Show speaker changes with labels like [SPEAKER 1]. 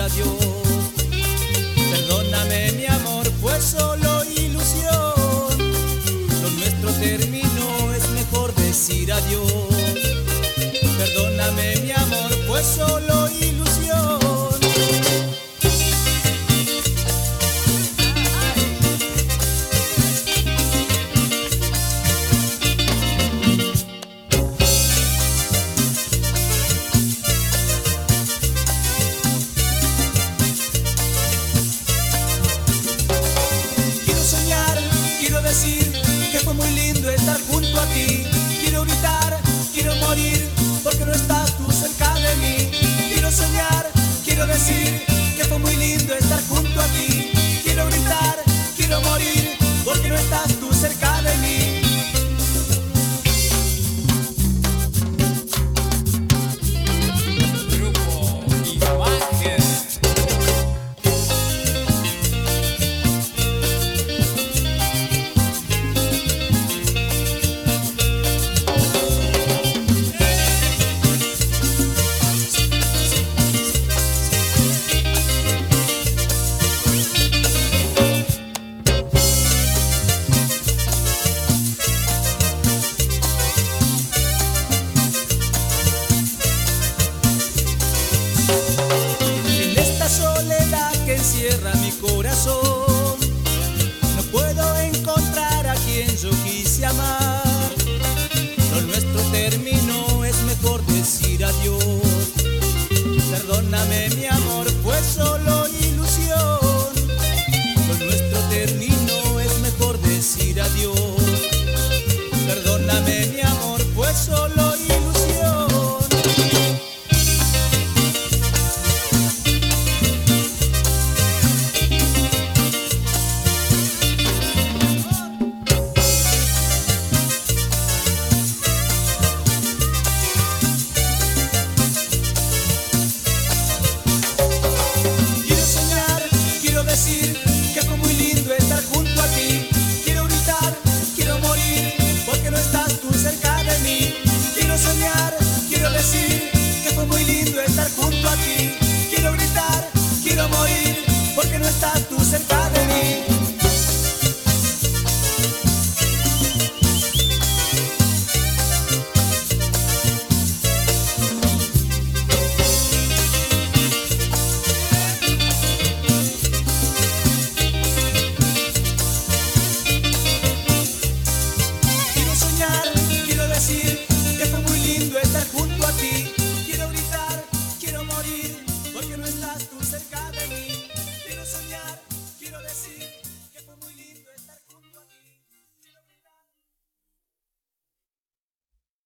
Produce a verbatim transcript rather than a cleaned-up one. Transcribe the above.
[SPEAKER 1] a Dios. Perdóname mi amor, fue solo ilusión. Lo nuestro terminó, es mejor decir adiós. Perdóname mi amor, fue solo ilusión. Quiero decir que fue muy lindo estar junto a ti. Quiero gritar, quiero morir, porque no estás tú cerca de mí. Quiero soñar, quiero decir que fue muy lindo estar junto a ti. Quiero gritar, quiero morir, porque no estás tú cerca de mí.
[SPEAKER 2] Grupo Imagen.
[SPEAKER 1] Cierra mi corazón, no puedo encontrar a quien yo quise amar. Lo nuestro terminó, es mejor decir adiós. Perdóname mi amor, fue solo ilusión. Lo nuestro terminó, es mejor decir adiós. Perdóname mi amor, fue solo ilusión. Decir que fue muy lindo estar junto a ti. Quiero gritar, quiero morir, porque no estás tú cerca de mí. Quiero soñar, quiero decir que fue muy lindo estar junto a ti. Quiero gritar, quiero morir, porque no estás